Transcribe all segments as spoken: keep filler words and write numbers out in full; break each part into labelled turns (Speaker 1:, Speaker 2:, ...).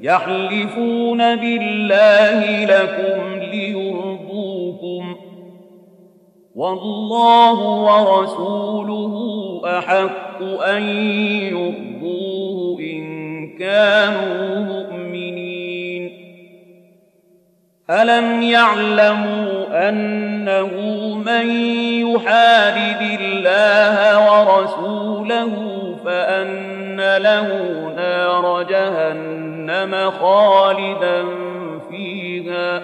Speaker 1: يحلفون بالله لكم ليرضوكم والله ورسوله أحق أن يرضوه إن كانوا مؤمنين. ألم يعلموا أنه من يحادد الله ورسوله فأن له نار جهنم خالدا فيها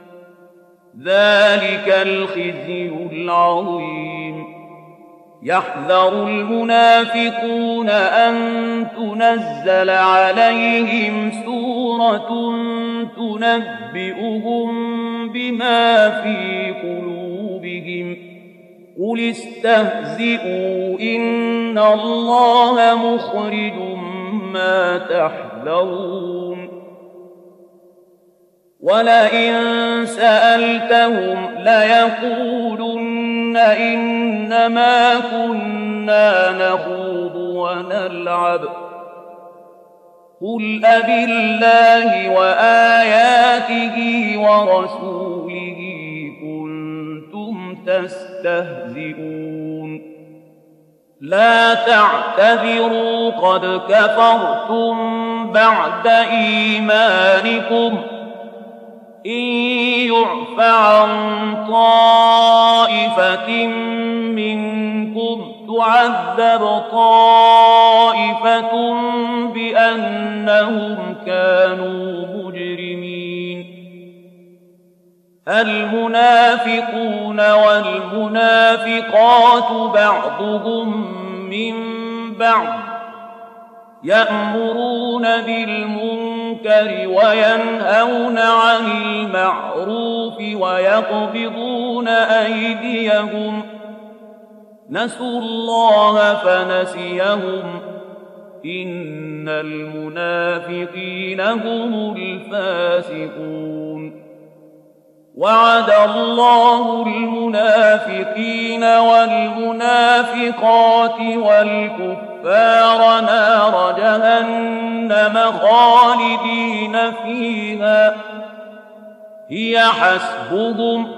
Speaker 1: ذلك الخزي العظيم. يحذر المنافقون أن تنزل عليهم سورة تنبئهم بما في قلوبهم قل استهزئوا إن الله مخرج ما تحذرون. ولئن سألتهم ليقولن إنما كنا نخوض ونلعب قل أبالله وآياته ورسوله كنتم تستهزئون. لا تعتذروا قد كفرتم بعد إيمانكم إن يعف عن طائفة منكم تعذب طائفة بأنهم كانوا مجرمين. المنافقون والمنافقات بعضهم من بعض يأمرون بالمنكر وينهون عن المعروف ويقبضون أيديهم نسوا الله فنسيهم إن المنافقين هم الفاسقون. وعد الله المنافقين والمنافقات والكفار نار جهنم خالدين فيها هي حسبهم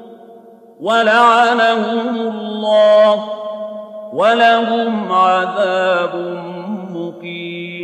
Speaker 1: ولعنهم الله ولهم عذاب مقيم.